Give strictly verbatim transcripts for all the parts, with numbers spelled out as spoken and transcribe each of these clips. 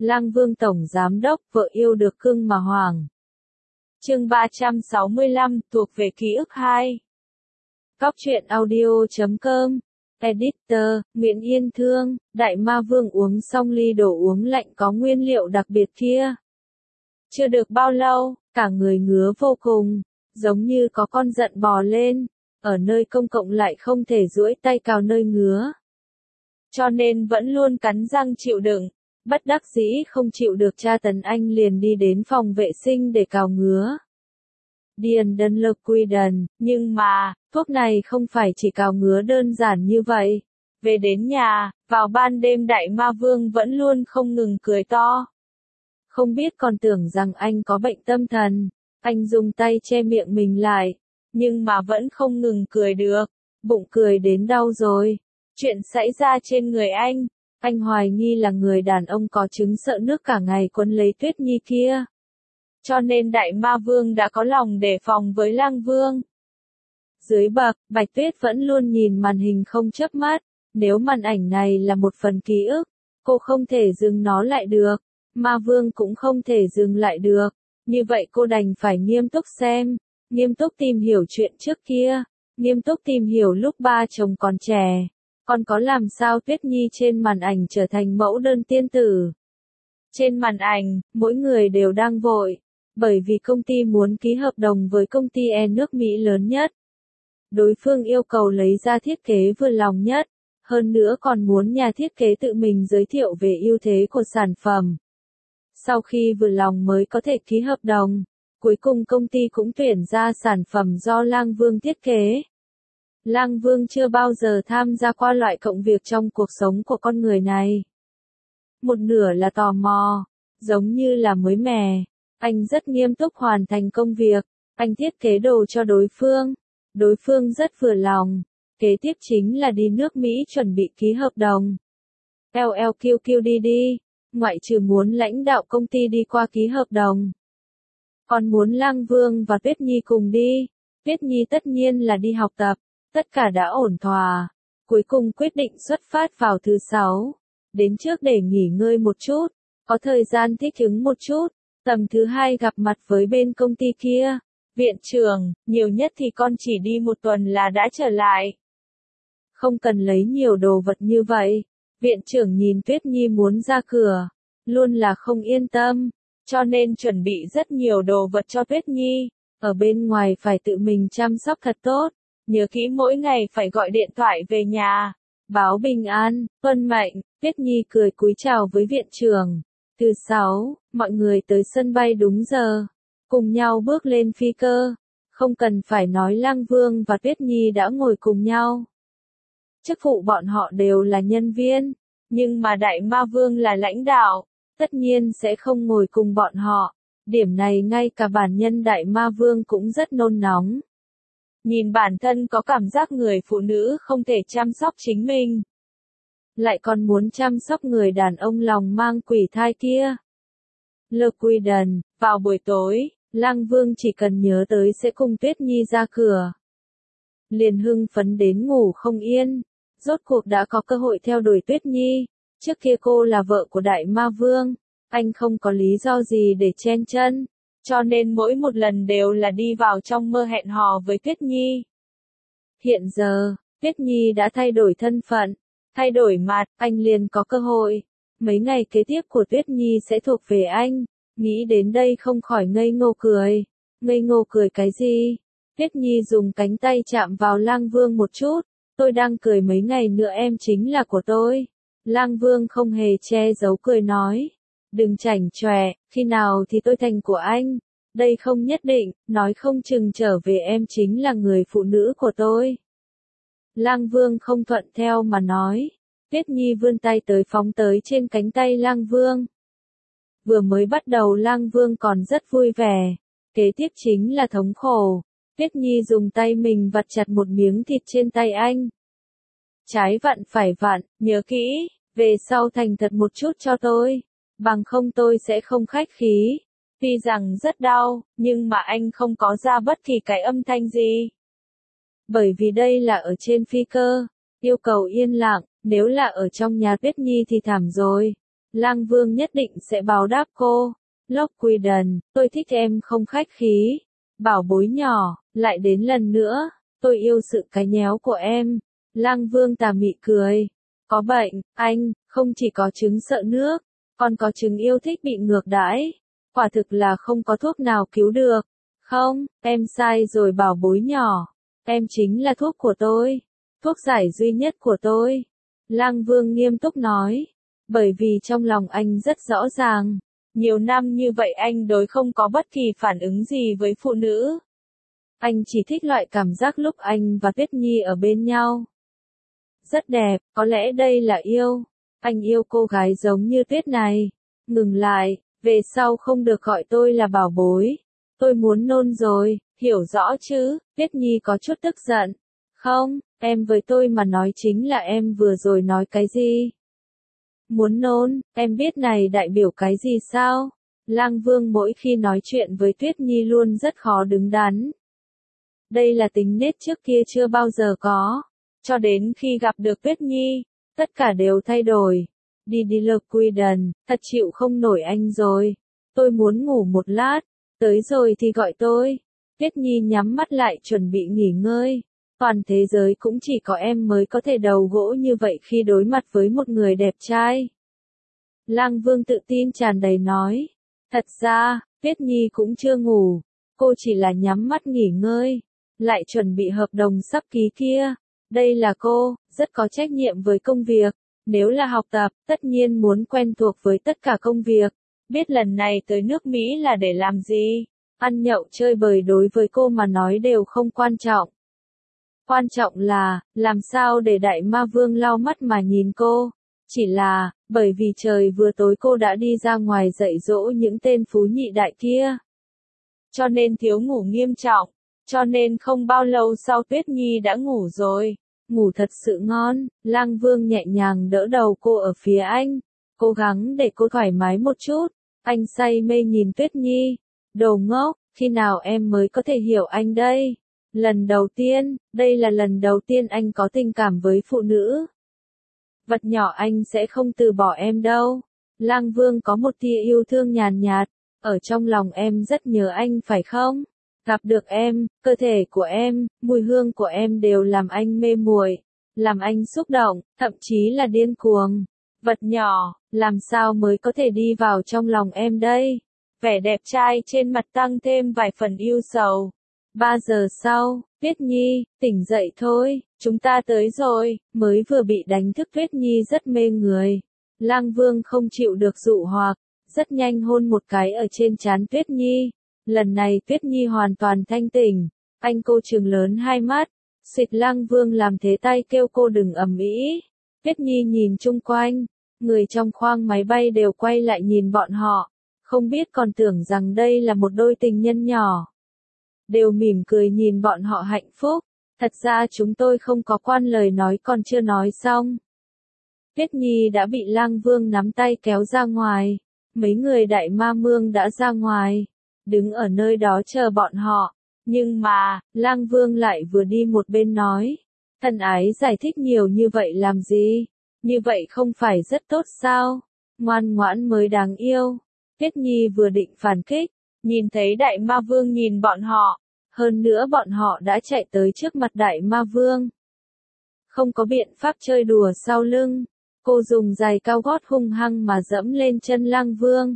Lang Vương Tổng Giám Đốc, vợ yêu được cưng mà hoàng. Chương ba trăm sáu mươi lăm, thuộc về ký ức hai. Cóc truyện audio chấm com. Editor, Nguyễn Yên Thương, Đại Ma Vương uống xong ly đồ uống lạnh có nguyên liệu đặc biệt kia. Chưa được bao lâu, cả người ngứa vô cùng, giống như có con giận bò lên, ở nơi công cộng lại không thể duỗi tay cào nơi ngứa. Cho nên vẫn luôn cắn răng chịu đựng, bất đắc dĩ không chịu được tra tấn anh liền đi đến phòng vệ sinh để cào ngứa. Điền đơn lực quy đần, nhưng mà, thuốc này không phải chỉ cào ngứa đơn giản như vậy. Về đến nhà, vào ban đêm Đại Ma Vương vẫn luôn không ngừng cười to. Không biết còn tưởng rằng anh có bệnh tâm thần, anh dùng tay che miệng mình lại, nhưng mà vẫn không ngừng cười được, bụng cười đến đau rồi. Chuyện xảy ra trên người anh, anh hoài nghi là người đàn ông có chứng sợ nước cả ngày quấn lấy Tuyết Nhi kia. Cho nên Đại Ma Vương đã có lòng đề phòng với Lang Vương. Dưới bậc, Bạch Tuyết vẫn luôn nhìn màn hình không chớp mắt, nếu màn ảnh này là một phần ký ức, cô không thể dừng nó lại được, Ma Vương cũng không thể dừng lại được, như vậy cô đành phải nghiêm túc xem, nghiêm túc tìm hiểu chuyện trước kia, nghiêm túc tìm hiểu lúc ba chồng còn trẻ, còn có làm sao Tuyết Nhi trên màn ảnh trở thành mẫu đơn tiên tử. Trên màn ảnh, mỗi người đều đang vội, bởi vì công ty muốn ký hợp đồng với công ty e nước Mỹ lớn nhất. Đối phương yêu cầu lấy ra thiết kế vừa lòng nhất, hơn nữa còn muốn nhà thiết kế tự mình giới thiệu về ưu thế của sản phẩm. Sau khi vừa lòng mới có thể ký hợp đồng, cuối cùng công ty cũng tuyển ra sản phẩm do Lang Vương thiết kế. Lang Vương chưa bao giờ tham gia qua loại công việc trong cuộc sống của con người này. Một nửa là tò mò, giống như là mới mẻ. Anh rất nghiêm túc hoàn thành công việc, anh thiết kế đồ cho đối phương, đối phương rất vừa lòng, kế tiếp chính là đi nước Mỹ chuẩn bị ký hợp đồng. lờ lờ quy quy đi đi, ngoại trừ muốn lãnh đạo công ty đi qua ký hợp đồng. Còn muốn Lang Vương và Tuyết Nhi cùng đi, Tuyết Nhi tất nhiên là đi học tập, tất cả đã ổn thỏa, cuối cùng quyết định xuất phát vào thứ sáu, đến trước để nghỉ ngơi một chút, có thời gian thích ứng một chút. Tầm thứ hai gặp mặt với bên công ty kia. Viện trưởng, nhiều nhất thì con chỉ đi một tuần là đã trở lại. Không cần lấy nhiều đồ vật như vậy. Viện trưởng nhìn Tuyết Nhi muốn ra cửa, luôn là không yên tâm, cho nên chuẩn bị rất nhiều đồ vật cho Tuyết Nhi. Ở bên ngoài phải tự mình chăm sóc thật tốt, nhớ kỹ mỗi ngày phải gọi điện thoại về nhà, báo bình an, tuân mệnh. Tuyết Nhi cười cúi chào với viện trưởng. Thứ sáu, mọi người tới sân bay đúng giờ, cùng nhau bước lên phi cơ, không cần phải nói Lang Vương và Tuyết Nhi đã ngồi cùng nhau. Chức vụ bọn họ đều là nhân viên, nhưng mà Đại Ma Vương là lãnh đạo, tất nhiên sẽ không ngồi cùng bọn họ, điểm này ngay cả bản nhân Đại Ma Vương cũng rất nôn nóng. Nhìn bản thân có cảm giác người phụ nữ không thể chăm sóc chính mình. Lại còn muốn chăm sóc người đàn ông lòng mang quỷ thai kia. Lơ Quy Đần, vào buổi tối, Lang Vương chỉ cần nhớ tới sẽ cùng Tuyết Nhi ra cửa. Liền hưng phấn đến ngủ không yên, rốt cuộc đã có cơ hội theo đuổi Tuyết Nhi, trước kia cô là vợ của Đại Ma Vương, anh không có lý do gì để chen chân, cho nên mỗi một lần đều là đi vào trong mơ hẹn hò với Tuyết Nhi. Hiện giờ, Tuyết Nhi đã thay đổi thân phận. Thay đổi mặt, anh liền có cơ hội. Mấy ngày kế tiếp của Tuyết Nhi sẽ thuộc về anh. Nghĩ đến đây không khỏi ngây ngô cười. Ngây ngô cười cái gì? Tuyết Nhi dùng cánh tay chạm vào Lang Vương một chút. Tôi đang cười mấy ngày nữa em chính là của tôi. Lang Vương không hề che giấu cười nói. Đừng chảnh chọe, khi nào thì tôi thành của anh. Đây không nhất định, nói không chừng trở về em chính là người phụ nữ của tôi. Lang Vương không thuận theo mà nói. Tuyết Nhi vươn tay tới phóng tới trên cánh tay Lang Vương. Vừa mới bắt đầu Lang Vương còn rất vui vẻ. Kế tiếp chính là thống khổ. Tuyết Nhi dùng tay mình vặt chặt một miếng thịt trên tay anh. Trái vặn phải vặn, nhớ kỹ, về sau thành thật một chút cho tôi. Bằng không tôi sẽ không khách khí. Tuy rằng rất đau, nhưng mà anh không có ra bất kỳ cái âm thanh gì. Bởi vì đây là ở trên phi cơ, yêu cầu yên lặng, nếu là ở trong nhà Tuyết Nhi thì thảm rồi. Lang Vương nhất định sẽ báo đáp cô. Lockwood, tôi thích em không khách khí. Bảo bối nhỏ, lại đến lần nữa, tôi yêu sự cái nhéo của em. Lang Vương tà mị cười. Có bệnh, anh, không chỉ có chứng sợ nước, còn có chứng yêu thích bị ngược đãi. Quả thực là không có thuốc nào cứu được. Không, em sai rồi bảo bối nhỏ. Em chính là thuốc của tôi. Thuốc giải duy nhất của tôi. Lang Vương nghiêm túc nói. Bởi vì trong lòng anh rất rõ ràng. Nhiều năm như vậy anh đối không có bất kỳ phản ứng gì với phụ nữ. Anh chỉ thích loại cảm giác lúc anh và Tuyết Nhi ở bên nhau. Rất đẹp, có lẽ đây là yêu. Anh yêu cô gái giống như Tuyết này. Ngừng lại, về sau không được gọi tôi là bảo bối. Tôi muốn nôn rồi, hiểu rõ chứ? Tuyết Nhi có chút tức giận. Không, em với tôi mà nói chính là em vừa rồi nói cái gì? Muốn nôn, em biết này đại biểu cái gì sao? Lang Vương mỗi khi nói chuyện với Tuyết Nhi luôn rất khó đứng đắn. Đây là tính nết trước kia chưa bao giờ có. Cho đến khi gặp được Tuyết Nhi, tất cả đều thay đổi. Đi đi Lockwood, thật chịu không nổi anh rồi. Tôi muốn ngủ một lát, tới rồi thì gọi tôi. Tuyết Nhi nhắm mắt lại chuẩn bị nghỉ ngơi. Toàn thế giới cũng chỉ có em mới có thể đầu gỗ như vậy khi đối mặt với một người đẹp trai. Lang Vương tự tin tràn đầy nói. Thật ra, Tuyết Nhi cũng chưa ngủ. Cô chỉ là nhắm mắt nghỉ ngơi. Lại chuẩn bị hợp đồng sắp ký kia. Đây là cô, rất có trách nhiệm với công việc. Nếu là học tập, tất nhiên muốn quen thuộc với tất cả công việc. Biết lần này tới nước Mỹ là để làm gì. Ăn nhậu chơi bời đối với cô mà nói đều không quan trọng. Quan trọng là, làm sao để đại ma vương lau mắt mà nhìn cô. Chỉ là, bởi vì trời vừa tối cô đã đi ra ngoài dạy dỗ những tên phú nhị đại kia. Cho nên thiếu ngủ nghiêm trọng. Cho nên không bao lâu sau Tuyết Nhi đã ngủ rồi. Ngủ thật sự ngon. Lang Vương nhẹ nhàng đỡ đầu cô ở phía anh. Cố gắng để cô thoải mái một chút. Anh say mê nhìn Tuyết Nhi. Đồ ngốc, khi nào em mới có thể hiểu anh đây? Lần đầu tiên, đây là lần đầu tiên anh có tình cảm với phụ nữ. Vật nhỏ anh sẽ không từ bỏ em đâu. Lang Vương có một tia yêu thương nhàn nhạt. Ở trong lòng em rất nhớ anh phải không? Gặp được em, cơ thể của em, mùi hương của em đều làm anh mê muội, làm anh xúc động, thậm chí là điên cuồng. Vật nhỏ, làm sao mới có thể đi vào trong lòng em đây? Vẻ đẹp trai trên mặt tăng thêm vài phần yêu sầu. Ba giờ sau, Tuyết Nhi, tỉnh dậy thôi, chúng ta tới rồi. Mới vừa bị đánh thức Tuyết Nhi rất mê người. Lang Vương không chịu được dụ hoặc, rất nhanh hôn một cái ở trên trán Tuyết Nhi. Lần này Tuyết Nhi hoàn toàn thanh tỉnh. Anh cô trừng lớn hai mắt. Xịt. Lang Vương làm thế tay kêu cô đừng ầm ĩ. Tuyết Nhi nhìn chung quanh. Người trong khoang máy bay đều quay lại nhìn bọn họ. Không biết còn tưởng rằng đây là một đôi tình nhân nhỏ. Đều mỉm cười nhìn bọn họ hạnh phúc. Thật ra chúng tôi không có quan lời nói còn chưa nói xong. Tuyết Nhi đã bị Lang Vương nắm tay kéo ra ngoài. Mấy người đại ma vương đã ra ngoài. Đứng ở nơi đó chờ bọn họ. Nhưng mà, Lang Vương lại vừa đi một bên nói. Thân ái giải thích nhiều như vậy làm gì? Như vậy không phải rất tốt sao? Ngoan ngoãn mới đáng yêu. Tuyết Nhi vừa định phản kích. Nhìn thấy đại ma vương nhìn bọn họ. Hơn nữa bọn họ đã chạy tới trước mặt đại ma vương. Không có biện pháp chơi đùa sau lưng. Cô dùng giày cao gót hung hăng mà dẫm lên chân Lang Vương.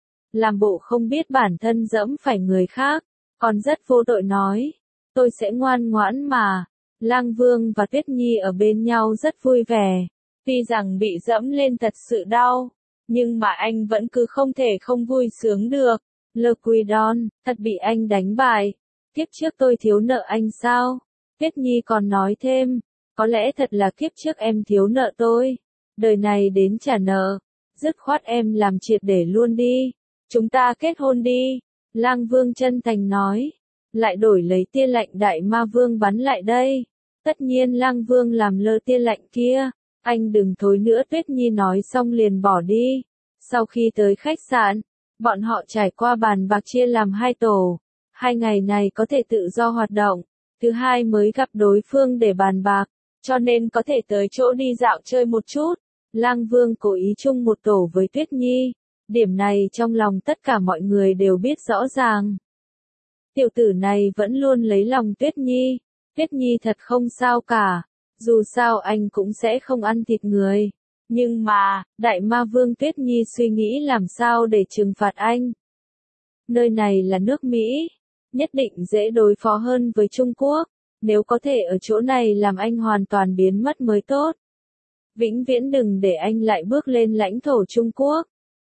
Làm bộ không biết bản thân dẫm phải người khác. Còn rất vô tội nói. Tôi sẽ ngoan ngoãn mà. Lang Vương và Tuyết Nhi ở bên nhau rất vui vẻ. Tuy rằng bị dẫm lên thật sự đau. Nhưng mà anh vẫn cứ không thể không vui sướng được. Lockwood, thật bị anh đánh bại. Kiếp trước tôi thiếu nợ anh sao? Tuyết Nhi còn nói thêm. Có lẽ thật là kiếp trước em thiếu nợ tôi. Đời này đến trả nợ. Dứt khoát em làm triệt để luôn đi. Chúng ta kết hôn đi. Lang Vương chân thành nói. Lại đổi lấy tia lạnh đại ma vương bắn lại đây. Tất nhiên Lang Vương làm lơ tia lạnh kia. Anh đừng thối nữa. Tuyết Nhi nói xong liền bỏ đi. Sau khi tới khách sạn, bọn họ trải qua bàn bạc chia làm hai tổ. Hai ngày này có thể tự do hoạt động. Thứ hai mới gặp đối phương để bàn bạc. Cho nên có thể tới chỗ đi dạo chơi một chút. Lang Vương cố ý chung một tổ với Tuyết Nhi. Điểm này trong lòng tất cả mọi người đều biết rõ ràng. Tiểu tử này vẫn luôn lấy lòng Tuyết Nhi. Tuyết Nhi thật không sao cả. Dù sao anh cũng sẽ không ăn thịt người. Nhưng mà, Đại Ma Vương Tuyết Nhi suy nghĩ làm sao để trừng phạt anh. Nơi này là nước Mỹ. Nhất định dễ đối phó hơn với Trung Quốc. Nếu có thể ở chỗ này làm anh hoàn toàn biến mất mới tốt. Vĩnh viễn đừng để anh lại bước lên lãnh thổ Trung Quốc.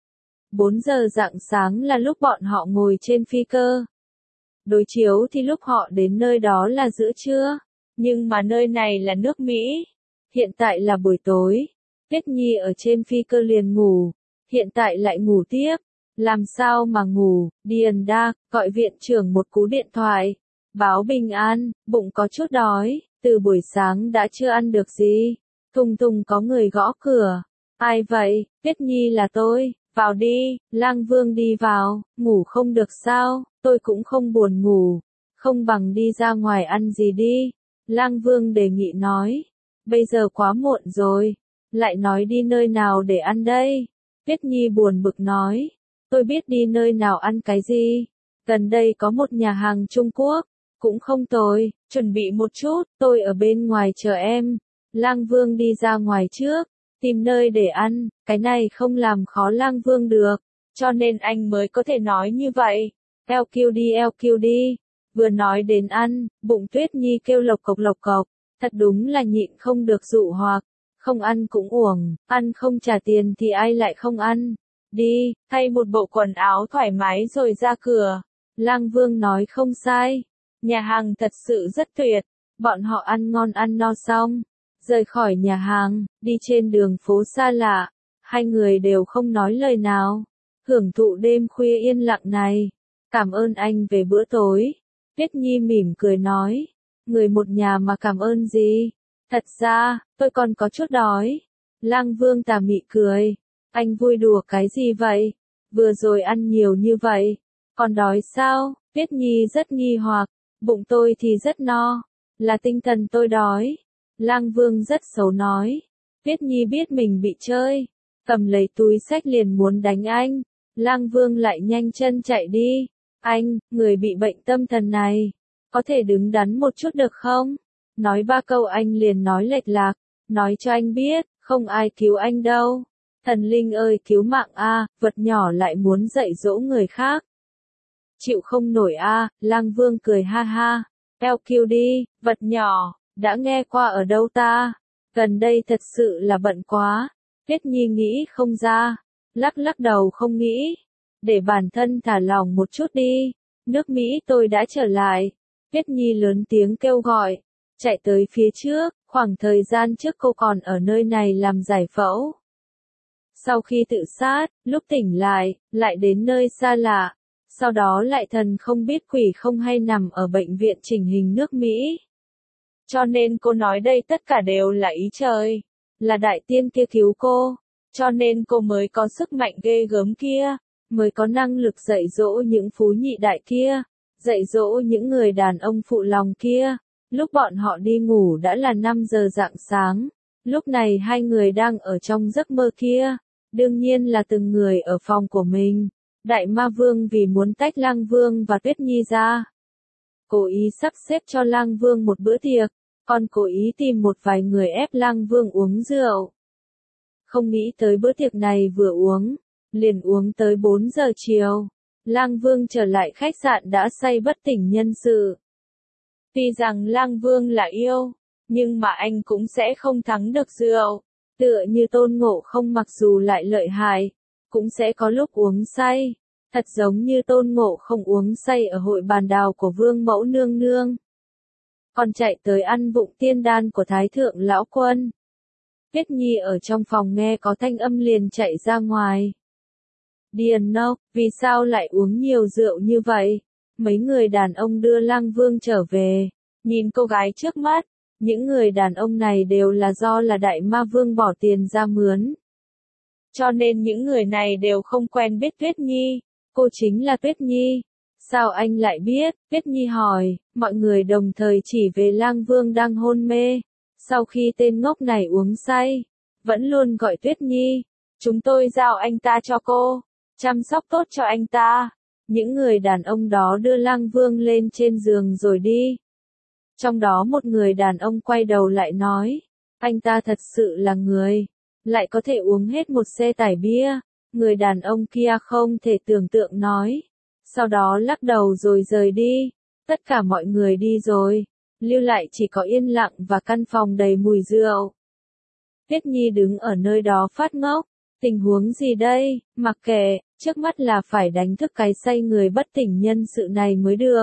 bốn giờ rạng sáng là lúc bọn họ ngồi trên phi cơ. Đối chiếu thì lúc họ đến nơi đó là giữa trưa. Nhưng mà nơi này là nước Mỹ. Hiện tại là buổi tối. Tuyết Nhi ở trên phi cơ liền ngủ. Hiện tại lại ngủ tiếp. Làm sao mà ngủ, Điền Đa, gọi viện trưởng một cú điện thoại. Báo bình an, bụng có chút đói, từ buổi sáng đã chưa ăn được gì. Thùng thùng có người gõ cửa. Ai vậy? Tuyết Nhi là tôi, vào đi. Lang Vương đi vào, ngủ không được sao, tôi cũng không buồn ngủ. Không bằng đi ra ngoài ăn gì đi. Lang Vương đề nghị nói. Bây giờ quá muộn rồi. Lại nói đi nơi nào để ăn đây? Tuyết Nhi buồn bực nói. Tôi biết đi nơi nào ăn cái gì. Gần đây có một nhà hàng Trung Quốc. Cũng không tồi, chuẩn bị một chút, tôi ở bên ngoài chờ em. Lang Vương đi ra ngoài trước, tìm nơi để ăn, cái này không làm khó Lang Vương được. Cho nên anh mới có thể nói như vậy. Eo kiu đi eo kiu đi. Vừa nói đến ăn, bụng Tuyết Nhi kêu lộc cộc lộc cộc. Thật đúng là nhịn không được dụ hoặc. Không ăn cũng uổng, ăn không trả tiền thì ai lại không ăn. Đi, thay một bộ quần áo thoải mái rồi ra cửa. Lang Vương nói không sai. Nhà hàng thật sự rất tuyệt. Bọn họ ăn ngon ăn no xong. Rời khỏi nhà hàng, đi trên đường phố xa lạ. Hai người đều không nói lời nào. Hưởng thụ đêm khuya yên lặng này. Cảm ơn anh về bữa tối. Tuyết Nhi mỉm cười nói. Người một nhà mà cảm ơn gì? Thật ra, tôi còn có chút đói. Lang Vương tà mị cười. Anh vui đùa cái gì vậy? Vừa rồi ăn nhiều như vậy. Còn đói sao? Tuyết Nhi rất nghi hoặc. Bụng tôi thì rất no. Là tinh thần tôi đói. Lang Vương rất xấu nói. Tuyết Nhi biết mình bị chơi. Cầm lấy túi xách liền muốn đánh anh. Lang Vương lại nhanh chân chạy đi. Anh, người bị bệnh tâm thần này. Có thể đứng đắn một chút được không? Nói ba câu anh liền nói lệch lạc. Nói cho anh biết, không ai cứu anh đâu. Thần linh ơi cứu mạng a, vật nhỏ lại muốn dạy dỗ người khác. Chịu không nổi a, Lang Vương cười ha ha. Eo kiu đi, vật nhỏ, đã nghe qua ở đâu ta? Gần đây thật sự là bận quá. Tuyết Nhi nghĩ không ra. Lắc lắc đầu không nghĩ. Để bản thân thả lòng một chút đi. Nước Mỹ tôi đã trở lại. Tuyết Nhi lớn tiếng kêu gọi. Chạy tới phía trước, khoảng thời gian trước cô còn ở nơi này làm giải phẫu. Sau khi tự sát, lúc tỉnh lại, lại đến nơi xa lạ. Sau đó lại thần không biết quỷ không hay nằm ở bệnh viện chỉnh hình nước Mỹ. Cho nên cô nói đây tất cả đều là ý trời. Là đại tiên kia cứu cô. Cho nên cô mới có sức mạnh ghê gớm kia. Mới có năng lực dạy dỗ những phú nhị đại kia. Dạy dỗ những người đàn ông phụ lòng kia. Lúc bọn họ đi ngủ đã là năm giờ rạng sáng. Lúc này hai người đang ở trong giấc mơ kia. Đương nhiên là từng người ở phòng của mình. Đại Ma Vương vì muốn tách Lang Vương và Tuyết Nhi ra. Cố ý sắp xếp cho Lang Vương một bữa tiệc. Còn cố ý tìm một vài người ép Lang Vương uống rượu. Không nghĩ tới bữa tiệc này vừa uống. Liền uống tới bốn giờ chiều. Lang Vương trở lại khách sạn đã say bất tỉnh nhân sự. Tuy rằng Lang Vương là yêu. Nhưng mà anh cũng sẽ không thắng được rượu. Tựa như Tôn Ngộ Không mặc dù lại lợi hại. Cũng sẽ có lúc uống say. Thật giống như Tôn Ngộ Không uống say ở hội bàn đào của Vương Mẫu Nương Nương. Còn chạy tới ăn vụng tiên đan của Thái Thượng Lão Quân. Tuyết Nhi ở trong phòng nghe có thanh âm liền chạy ra ngoài. Điền Nốc, vì sao lại uống nhiều rượu như vậy? Mấy người đàn ông đưa Lang Vương trở về. Nhìn cô gái trước mắt. Những người đàn ông này đều là do là Đại Ma Vương bỏ tiền ra mướn. Cho nên những người này đều không quen biết Tuyết Nhi. Cô chính là Tuyết Nhi. Sao anh lại biết? Tuyết Nhi hỏi. Mọi người đồng thời chỉ về Lang Vương đang hôn mê. Sau khi tên ngốc này uống say. vẫn luôn gọi Tuyết Nhi. Chúng tôi giao anh ta cho cô, chăm sóc tốt cho anh ta. Những người đàn ông đó đưa Lang Vương lên trên giường rồi đi. Trong đó một người đàn ông quay đầu lại nói, anh ta thật sự là người, lại có thể uống hết một xe tải bia. Người đàn ông kia không thể tưởng tượng nói. Sau đó lắc đầu rồi rời đi. Tất cả mọi người đi rồi. Lưu lại chỉ có yên lặng và căn phòng đầy mùi rượu. Tuyết Nhi đứng ở nơi đó phát ngốc. Tình huống gì đây, mặc kệ, trước mắt là phải đánh thức cái say người bất tỉnh nhân sự này mới được.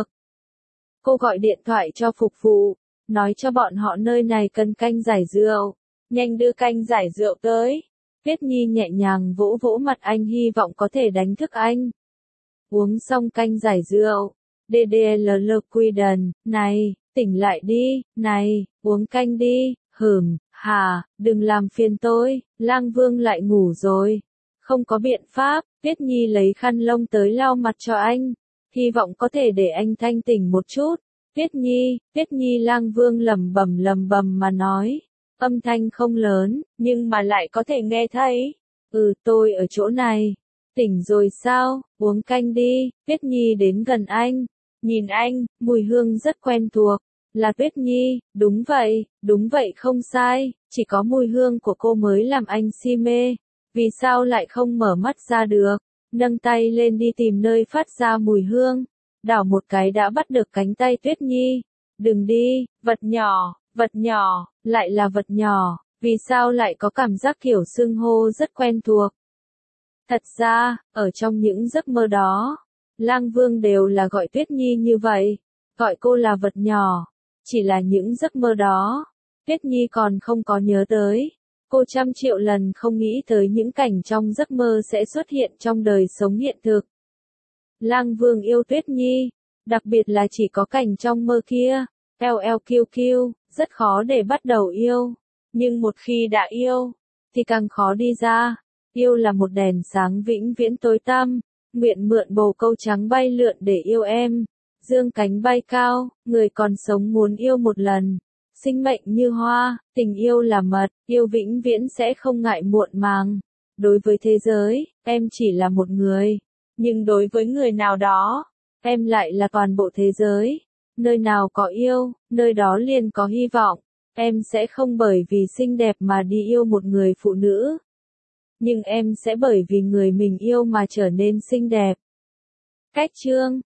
Cô gọi điện thoại cho phục vụ, nói cho bọn họ nơi này cần canh giải rượu. Nhanh đưa canh giải rượu tới. Tuyết Nhi nhẹ nhàng vỗ vỗ mặt anh hy vọng có thể đánh thức anh. Uống xong canh giải rượu. đê đê lờ lờ Quiden, này, tỉnh lại đi, này, uống canh đi, hửm, hà, đừng làm phiền tôi, Lang Vương lại ngủ rồi. Không có biện pháp, Tuyết Nhi lấy khăn lông tới lau mặt cho anh, hy vọng có thể để anh thanh tỉnh một chút. Tuyết Nhi, Tuyết Nhi Lang Vương lẩm bẩm lẩm bẩm mà nói, âm thanh không lớn, nhưng mà lại có thể nghe thấy. Ừ, tôi ở chỗ này. Tỉnh rồi sao, uống canh đi. Tuyết Nhi đến gần anh, nhìn anh, mùi hương rất quen thuộc. Là Tuyết Nhi, đúng vậy, đúng vậy không sai, chỉ có mùi hương của cô mới làm anh si mê. Vì sao lại không mở mắt ra được? Nâng tay lên đi tìm nơi phát ra mùi hương. Đảo một cái đã bắt được cánh tay Tuyết Nhi. Đừng đi, vật nhỏ, vật nhỏ, lại là vật nhỏ, vì sao lại có cảm giác kiểu xưng hô rất quen thuộc. Thật ra, ở trong những giấc mơ đó, Lang Vương đều là gọi Tuyết Nhi như vậy, gọi cô là vật nhỏ. Chỉ là những giấc mơ đó, Tuyết Nhi còn không có nhớ tới. Cô trăm triệu lần không nghĩ tới những cảnh trong giấc mơ sẽ xuất hiện trong đời sống hiện thực. Lang Vương yêu Tuyết Nhi, đặc biệt là chỉ có cảnh trong mơ kia, lờ lờ quy quy, rất khó để bắt đầu yêu. Nhưng một khi đã yêu, thì càng khó đi ra. Yêu là một đèn sáng vĩnh viễn tối tăm, nguyện mượn bồ câu trắng bay lượn để yêu em. Dương cánh bay cao, người còn sống muốn yêu một lần. Sinh mệnh như hoa, tình yêu là mật, yêu vĩnh viễn sẽ không ngại muộn màng. Đối với thế giới, em chỉ là một người. Nhưng đối với người nào đó, em lại là toàn bộ thế giới. Nơi nào có yêu, nơi đó liền có hy vọng. Em sẽ không bởi vì xinh đẹp mà đi yêu một người phụ nữ. Nhưng em sẽ bởi vì người mình yêu mà trở nên xinh đẹp. Cách chương